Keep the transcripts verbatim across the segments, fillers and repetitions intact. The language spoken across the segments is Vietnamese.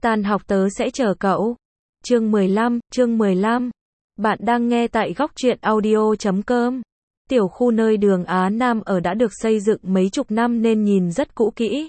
Tan học tớ sẽ chờ cậu. Chương mười lăm, chương mười lăm. Bạn đang nghe tại góc truyện audio chấm com. Tiểu khu nơi đường Á Nam ở đã được xây dựng mấy chục năm nên nhìn rất cũ kỹ.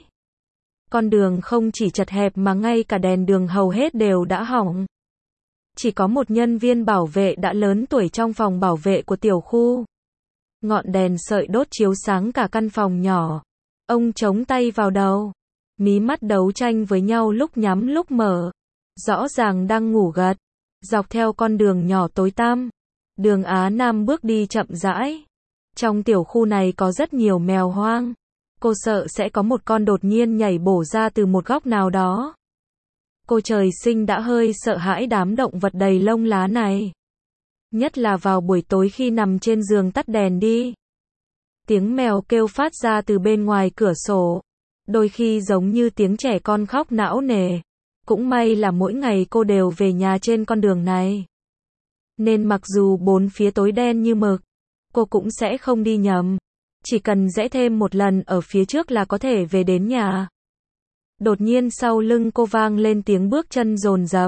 Con đường không chỉ chật hẹp mà ngay cả đèn đường hầu hết đều đã hỏng. Chỉ có một nhân viên bảo vệ đã lớn tuổi trong phòng bảo vệ của tiểu khu. Ngọn đèn sợi đốt chiếu sáng cả căn phòng nhỏ. Ông chống tay vào đầu. Mí mắt đấu tranh với nhau lúc nhắm lúc mở. Rõ ràng đang ngủ gật. Dọc theo con đường nhỏ tối tăm. Đường Á Nam bước đi chậm rãi. Trong tiểu khu này có rất nhiều mèo hoang. Cô sợ sẽ có một con đột nhiên nhảy bổ ra từ một góc nào đó. Cô trời sinh đã hơi sợ hãi đám động vật đầy lông lá này. Nhất là vào buổi tối khi nằm trên giường tắt đèn đi. Tiếng mèo kêu phát ra từ bên ngoài cửa sổ. Đôi khi giống như tiếng trẻ con khóc não nề. Cũng may là mỗi ngày cô đều về nhà trên con đường này. Nên mặc dù bốn phía tối đen như mực, cô cũng sẽ không đi nhầm. Chỉ cần rẽ thêm một lần ở phía trước là có thể về đến nhà. Đột nhiên sau lưng cô vang lên tiếng bước chân dồn dập.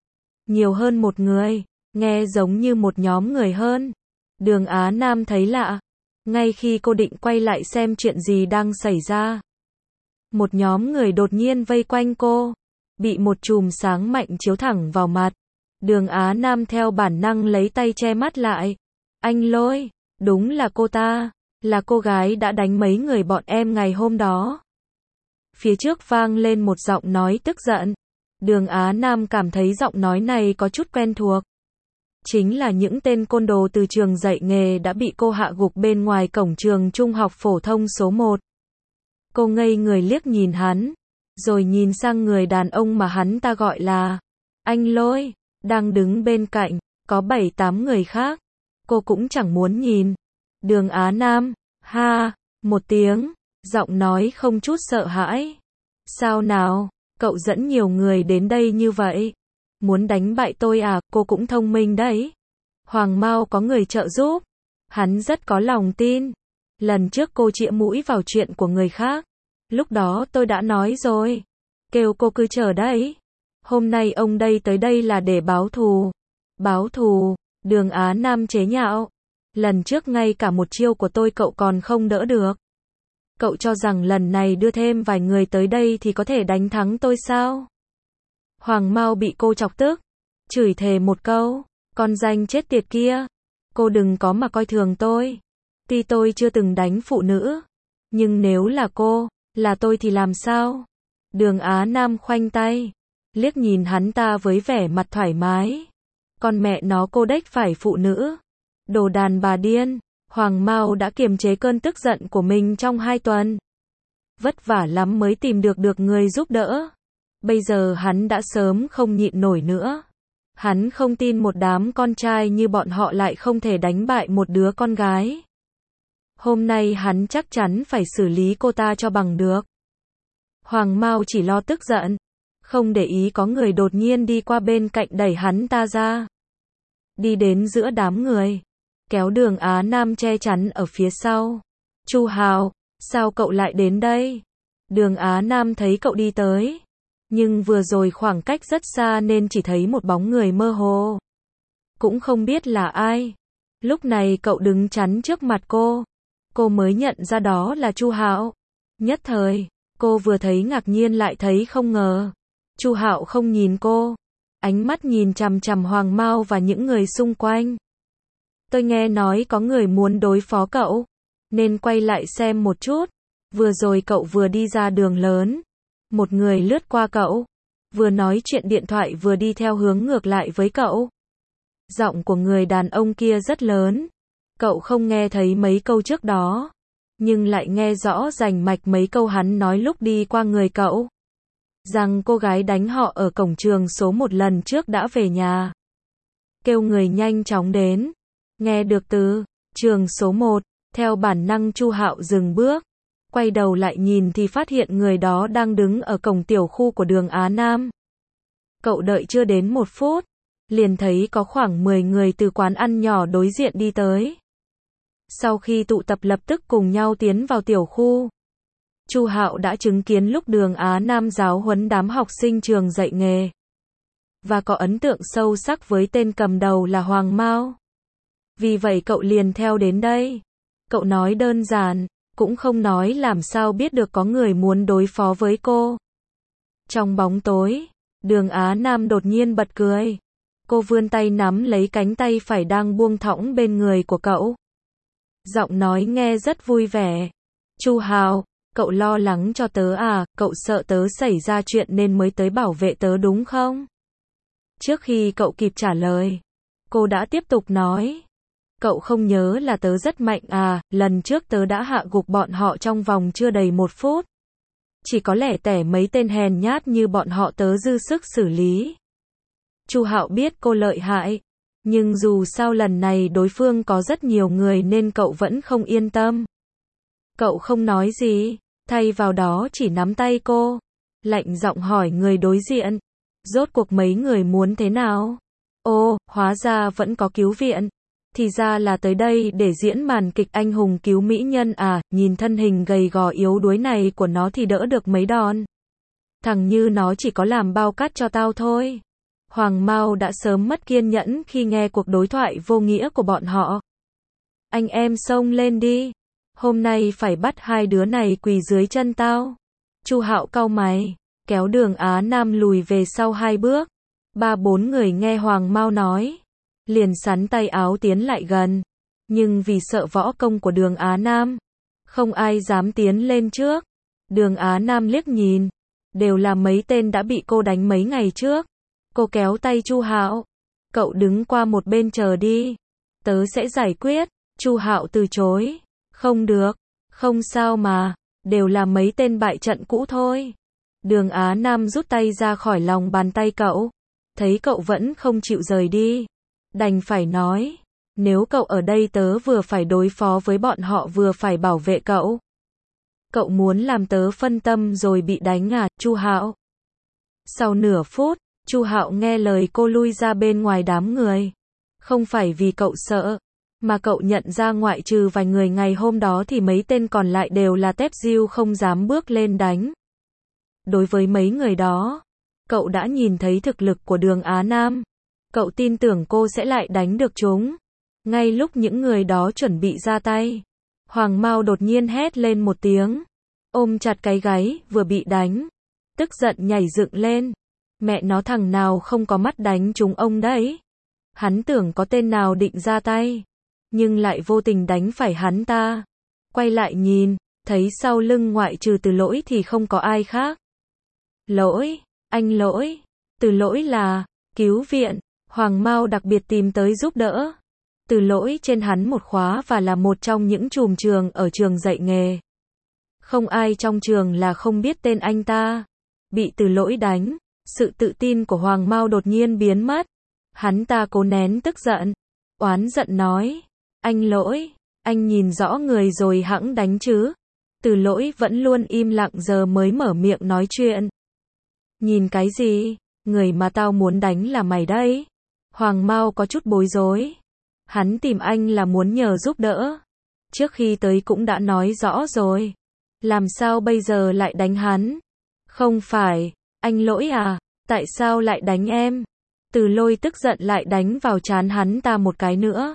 Nhiều hơn một người, nghe giống như một nhóm người hơn. Đường Á Nam thấy lạ. Ngay khi cô định quay lại xem chuyện gì đang xảy ra, một nhóm người đột nhiên vây quanh cô. Bị một chùm sáng mạnh chiếu thẳng vào mặt. Đường Á Nam theo bản năng lấy tay che mắt lại. Anh Lôi, đúng là cô ta. Là cô gái đã đánh mấy người bọn em ngày hôm đó. Phía trước vang lên một giọng nói tức giận. Đường Á Nam cảm thấy giọng nói này có chút quen thuộc. Chính là những tên côn đồ từ trường dạy nghề đã bị cô hạ gục bên ngoài cổng trường trung học phổ thông số một. Cô ngây người liếc nhìn hắn, rồi nhìn sang người đàn ông mà hắn ta gọi là anh Lôi, đang đứng bên cạnh, có bảy tám người khác. Cô cũng chẳng muốn nhìn. Đường Á Nam, ha, một tiếng, giọng nói không chút sợ hãi. Sao nào, cậu dẫn nhiều người đến đây như vậy? Muốn đánh bại tôi à? Cô cũng thông minh đấy. Hoàng Mao có người trợ giúp. Hắn rất có lòng tin. Lần trước cô chĩa mũi vào chuyện của người khác. Lúc đó tôi đã nói rồi. Kêu cô cứ chờ đấy. Hôm nay ông đây tới đây là để báo thù. Báo thù, Đường Á Nam chế nhạo. Lần trước ngay cả một chiêu của tôi cậu còn không đỡ được. Cậu cho rằng lần này đưa thêm vài người tới đây thì có thể đánh thắng tôi sao? Hoàng Mao bị cô chọc tức. Chửi thề một câu. Con danh chết tiệt kia. Cô đừng có mà coi thường tôi. Tuy tôi chưa từng đánh phụ nữ. Nhưng nếu là cô, là tôi thì làm sao? Đường Á Nam khoanh tay. Liếc nhìn hắn ta với vẻ mặt thoải mái. Con mẹ nó cô đếch phải phụ nữ. Đồ đàn bà điên. Hoàng Mao đã kiềm chế cơn tức giận của mình trong hai tuần. Vất vả lắm mới tìm được được người giúp đỡ. Bây giờ hắn đã sớm không nhịn nổi nữa. Hắn không tin một đám con trai như bọn họ lại không thể đánh bại một đứa con gái. Hôm nay hắn chắc chắn phải xử lý cô ta cho bằng được. Hoàng Mao chỉ lo tức giận. Không để ý có người đột nhiên đi qua bên cạnh đẩy hắn ta ra. Đi đến giữa đám người. Kéo Đường Á Nam che chắn ở phía sau. Chu Hào, sao cậu lại đến đây? Đường Á Nam thấy cậu đi tới. Nhưng vừa rồi khoảng cách rất xa nên chỉ thấy một bóng người mơ hồ. Cũng không biết là ai. Lúc này cậu đứng chắn trước mặt cô. Cô mới nhận ra đó là Chu Hạo. Nhất thời, cô vừa thấy ngạc nhiên lại thấy không ngờ. Chu Hạo không nhìn cô. Ánh mắt nhìn chằm chằm Hoàng Mao và những người xung quanh. Tôi nghe nói có người muốn đối phó cậu. Nên quay lại xem một chút. Vừa rồi cậu vừa đi ra đường lớn. Một người lướt qua cậu. Vừa nói chuyện điện thoại vừa đi theo hướng ngược lại với cậu. Giọng của người đàn ông kia rất lớn. Cậu không nghe thấy mấy câu trước đó. Nhưng lại nghe rõ rành mạch mấy câu hắn nói lúc đi qua người cậu. Rằng cô gái đánh họ ở cổng trường số một lần trước đã về nhà. Kêu người nhanh chóng đến. Nghe được từ trường số một, theo bản năng Chu Hạo dừng bước. Quay đầu lại nhìn thì phát hiện người đó đang đứng ở cổng tiểu khu của đường Á Nam. Cậu đợi chưa đến một phút. Liền thấy có khoảng mười người từ quán ăn nhỏ đối diện đi tới. Sau khi tụ tập lập tức cùng nhau tiến vào tiểu khu. Chu Hạo đã chứng kiến lúc Đường Á Nam giáo huấn đám học sinh trường dạy nghề. Và có ấn tượng sâu sắc với tên cầm đầu là Hoàng Mao. Vì vậy cậu liền theo đến đây. Cậu nói đơn giản, cũng không nói làm sao biết được có người muốn đối phó với cô. Trong bóng tối, Đường Á Nam đột nhiên bật cười. Cô vươn tay nắm lấy cánh tay phải đang buông thõng bên người của cậu. Giọng nói nghe rất vui vẻ. Chu Hạo, cậu lo lắng cho tớ à, cậu sợ tớ xảy ra chuyện nên mới tới bảo vệ tớ đúng không? Trước khi cậu kịp trả lời, cô đã tiếp tục nói. Cậu không nhớ là tớ rất mạnh à, lần trước tớ đã hạ gục bọn họ trong vòng chưa đầy một phút. Chỉ có lẻ tẻ mấy tên hèn nhát như bọn họ tớ dư sức xử lý. Chu Hạo biết cô lợi hại, nhưng dù sao lần này đối phương có rất nhiều người nên cậu vẫn không yên tâm. Cậu không nói gì, thay vào đó chỉ nắm tay cô, lạnh giọng hỏi người đối diện. Rốt cuộc mấy người muốn thế nào? Ô, hóa ra vẫn có cứu viện. Thì ra là tới đây để diễn màn kịch anh hùng cứu mỹ nhân à, nhìn thân hình gầy gò yếu đuối này của nó thì đỡ được mấy đòn. Thằng như nó chỉ có làm bao cát cho tao thôi. Hoàng Mao đã sớm mất kiên nhẫn khi nghe cuộc đối thoại vô nghĩa của bọn họ. Anh em xông lên đi. Hôm nay phải bắt hai đứa này quỳ dưới chân tao. Chu Hạo cau mày, kéo Đường Á Nam lùi về sau hai bước. Ba bốn người nghe Hoàng Mao nói, liền sắn tay áo tiến lại gần. Nhưng vì sợ võ công của Đường Á Nam, không ai dám tiến lên trước. Đường Á Nam liếc nhìn, đều là mấy tên đã bị cô đánh mấy ngày trước. Cô kéo tay Chu Hạo, cậu đứng qua một bên chờ đi, tớ sẽ giải quyết. Chu Hạo từ chối, không được, không sao mà, đều là mấy tên bại trận cũ thôi. Đường Á Nam rút tay ra khỏi lòng bàn tay cậu, thấy cậu vẫn không chịu rời đi, đành phải nói, nếu cậu ở đây tớ vừa phải đối phó với bọn họ vừa phải bảo vệ cậu. Cậu muốn làm tớ phân tâm rồi bị đánh à, Chu Hạo? Sau nửa phút, Chu Hạo nghe lời cô lui ra bên ngoài đám người. Không phải vì cậu sợ, mà cậu nhận ra ngoại trừ vài người ngày hôm đó thì mấy tên còn lại đều là tép diêu không dám bước lên đánh. Đối với mấy người đó, cậu đã nhìn thấy thực lực của Đường Á Nam. Cậu tin tưởng cô sẽ lại đánh được chúng. Ngay lúc những người đó chuẩn bị ra tay, Hoàng Mao đột nhiên hét lên một tiếng, ôm chặt cái gáy vừa bị đánh, tức giận nhảy dựng lên. Mẹ nó, thằng nào không có mắt đánh chúng ông đấy. Hắn tưởng có tên nào định ra tay, nhưng lại vô tình đánh phải hắn ta. Quay lại nhìn, thấy sau lưng ngoại trừ Từ Lỗi thì không có ai khác. Lỗi, anh Lỗi, Từ Lỗi là cứu viện. Hoàng Mao đặc biệt tìm tới giúp đỡ. Từ Lỗi trên hắn một khóa và là một trong những trùm trường ở trường dạy nghề. Không ai trong trường là không biết tên anh ta. Bị Từ Lỗi đánh, sự tự tin của Hoàng Mao đột nhiên biến mất. Hắn ta cố nén tức giận, oán giận nói, anh Lỗi, anh nhìn rõ người rồi hẵng đánh chứ. Từ Lỗi vẫn luôn im lặng giờ mới mở miệng nói chuyện. Nhìn cái gì, người mà tao muốn đánh là mày đấy. Hoàng Mao có chút bối rối. Hắn tìm anh là muốn nhờ giúp đỡ. Trước khi tới cũng đã nói rõ rồi. Làm sao bây giờ lại đánh hắn? Không phải, anh Lỗi à, tại sao lại đánh em? Từ Lôi tức giận lại đánh vào trán hắn ta một cái nữa.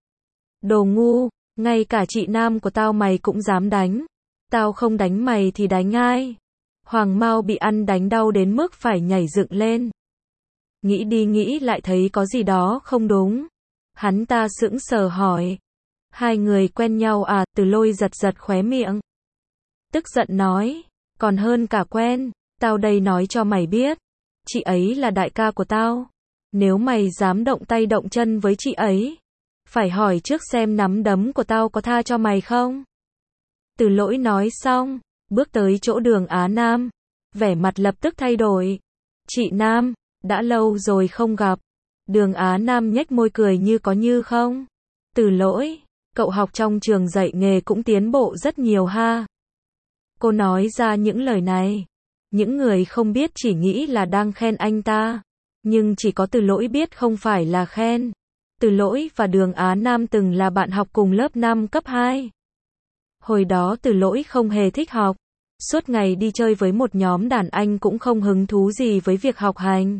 Đồ ngu, ngay cả chị Nam của tao mày cũng dám đánh. Tao không đánh mày thì đánh ai? Hoàng Mao bị ăn đánh đau đến mức phải nhảy dựng lên. Nghĩ đi nghĩ lại thấy có gì đó không đúng. Hắn ta sững sờ hỏi. Hai người quen nhau à? Từ Lôi giật giật khóe miệng. Tức giận nói. Còn hơn cả quen, tao đây nói cho mày biết. Chị ấy là đại ca của tao. Nếu mày dám động tay động chân với chị ấy, phải hỏi trước xem nắm đấm của tao có tha cho mày không? Từ Lỗi nói xong, bước tới chỗ Đường Á Nam. Vẻ mặt lập tức thay đổi. Chị Nam, đã lâu rồi không gặp. Đường Á Nam nhếch môi cười như có như không. Từ Lỗi, cậu học trong trường dạy nghề cũng tiến bộ rất nhiều ha. Cô nói ra những lời này. Những người không biết chỉ nghĩ là đang khen anh ta. Nhưng chỉ có Từ Lỗi biết không phải là khen. Từ Lỗi và Đường Á Nam từng là bạn học cùng lớp năm cấp hai. Hồi đó Từ Lỗi không hề thích học. Suốt ngày đi chơi với một nhóm đàn anh cũng không hứng thú gì với việc học hành.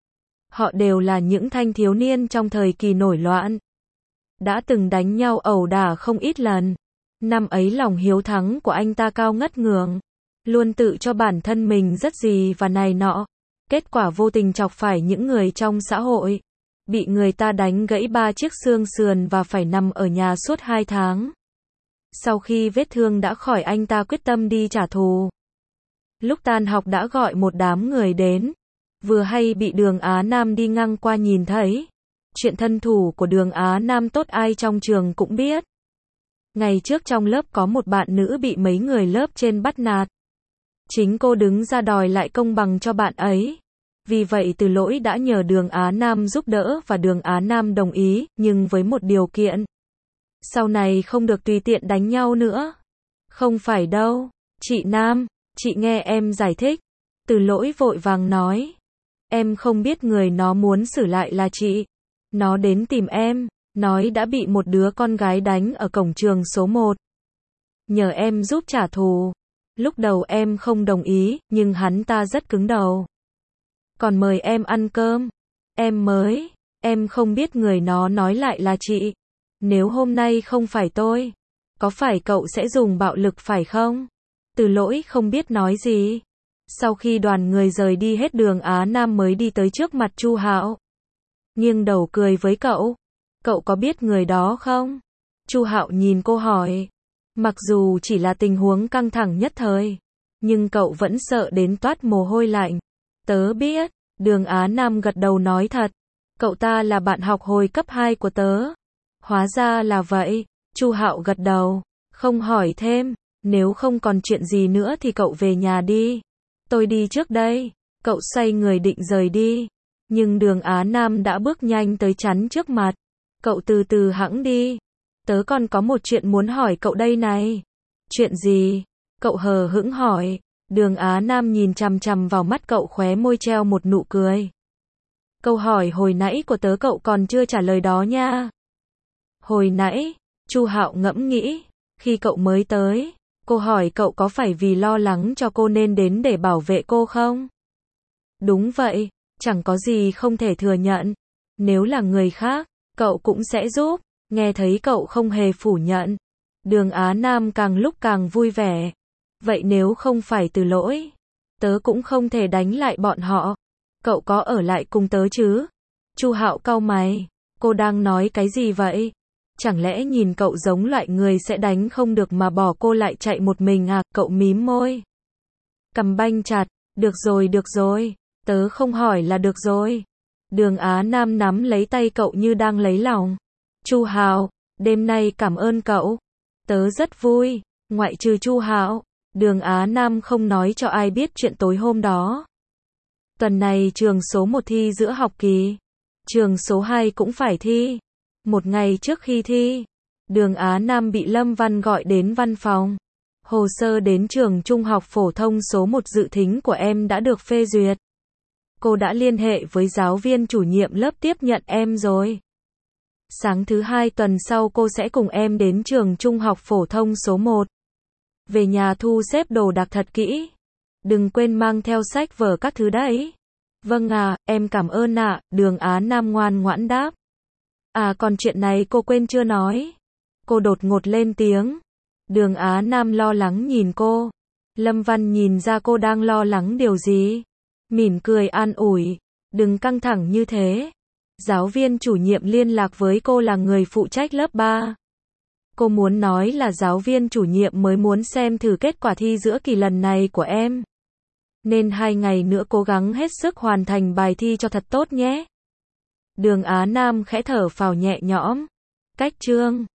Họ đều là những thanh thiếu niên trong thời kỳ nổi loạn. Đã từng đánh nhau ẩu đả không ít lần. Năm ấy lòng hiếu thắng của anh ta cao ngất ngưỡng. Luôn tự cho bản thân mình rất gì và này nọ. Kết quả vô tình chọc phải những người trong xã hội. Bị người ta đánh gãy ba chiếc xương sườn và phải nằm ở nhà suốt hai tháng. Sau khi vết thương đã khỏi anh ta quyết tâm đi trả thù. Lúc tan học đã gọi một đám người đến. Vừa hay bị Đường Á Nam đi ngang qua nhìn thấy. Chuyện thân thủ của Đường Á Nam tốt ai trong trường cũng biết. Ngày trước trong lớp có một bạn nữ bị mấy người lớp trên bắt nạt. Chính cô đứng ra đòi lại công bằng cho bạn ấy. Vì vậy Từ Lỗi đã nhờ Đường Á Nam giúp đỡ và Đường Á Nam đồng ý, nhưng với một điều kiện. Sau này không được tùy tiện đánh nhau nữa. Không phải đâu, chị Nam, chị nghe em giải thích. Từ Lỗi vội vàng nói. Em không biết người nó muốn xử lại là chị. Nó đến tìm em, nói đã bị một đứa con gái đánh ở cổng trường số một. Nhờ em giúp trả thù. Lúc đầu em không đồng ý, nhưng hắn ta rất cứng đầu. Còn mời em ăn cơm. Em mới, em không biết người nó nói lại là chị. Nếu hôm nay không phải tôi, có phải cậu sẽ dùng bạo lực phải không? Từ Lỗi không biết nói gì. Sau khi đoàn người rời đi hết Đường Á Nam mới đi tới trước mặt Chu Hạo. Nghiêng đầu cười với cậu. Cậu có biết người đó không? Chu Hạo nhìn cô hỏi. Mặc dù chỉ là tình huống căng thẳng nhất thời, nhưng cậu vẫn sợ đến toát mồ hôi lạnh. Tớ biết. Đường Á Nam gật đầu nói thật. Cậu ta là bạn học hồi cấp hai của tớ. Hóa ra là vậy. Chu Hạo gật đầu. Không hỏi thêm. Nếu không còn chuyện gì nữa thì cậu về nhà đi. Tôi đi trước đây. Cậu xoay người định rời đi. Nhưng Đường Á Nam đã bước nhanh tới chắn trước mặt. Cậu từ từ hẵng đi. Tớ còn có một chuyện muốn hỏi cậu đây này. Chuyện gì? Cậu hờ hững hỏi. Đường Á Nam nhìn chằm chằm vào mắt cậu, khóe môi treo một nụ cười. Câu hỏi hồi nãy của tớ cậu còn chưa trả lời đó nha. Hồi nãy, Chu Hạo ngẫm nghĩ, khi cậu mới tới, cô hỏi cậu có phải vì lo lắng cho cô nên đến để bảo vệ cô không? Đúng vậy, chẳng có gì không thể thừa nhận. Nếu là người khác, cậu cũng sẽ giúp. Nghe thấy cậu không hề phủ nhận. Đường Á Nam càng lúc càng vui vẻ. Vậy nếu không phải Từ Lỗi, tớ cũng không thể đánh lại bọn họ. Cậu có ở lại cùng tớ chứ? Chu Hạo cau mày. Cô đang nói cái gì vậy? Chẳng lẽ nhìn cậu giống loại người sẽ đánh không được mà bỏ cô lại chạy một mình à? Cậu mím môi. Cầm banh chặt. Được rồi được rồi. Tớ không hỏi là được rồi. Đường Á Nam nắm lấy tay cậu như đang lấy lòng. Chu Hạo, đêm nay cảm ơn cậu. Tớ rất vui. Ngoại trừ Chu Hạo, Đường Á Nam không nói cho ai biết chuyện tối hôm đó. Tuần này trường số một thi giữa học kỳ. Trường số hai cũng phải thi. Một ngày trước khi thi, Đường Á Nam bị Lâm Văn gọi đến văn phòng. Hồ sơ đến trường trung học phổ thông số một dự thính của em đã được phê duyệt. Cô đã liên hệ với giáo viên chủ nhiệm lớp tiếp nhận em rồi. Sáng thứ hai tuần sau cô sẽ cùng em đến trường trung học phổ thông số một. Về nhà thu xếp đồ đạc thật kỹ. Đừng quên mang theo sách vở các thứ đấy. Vâng à, em cảm ơn ạ, Đường Á Nam ngoan ngoãn đáp. À còn chuyện này cô quên chưa nói. Cô đột ngột lên tiếng. Đường Á Nam lo lắng nhìn cô. Lâm Văn nhìn ra cô đang lo lắng điều gì. Mỉm cười an ủi. Đừng căng thẳng như thế. Giáo viên chủ nhiệm liên lạc với cô là người phụ trách lớp ba. Cô muốn nói là giáo viên chủ nhiệm mới muốn xem thử kết quả thi giữa kỳ lần này của em. Nên hai ngày nữa cố gắng hết sức hoàn thành bài thi cho thật tốt nhé. Đường Á Nam khẽ thở phào nhẹ nhõm. Cách chương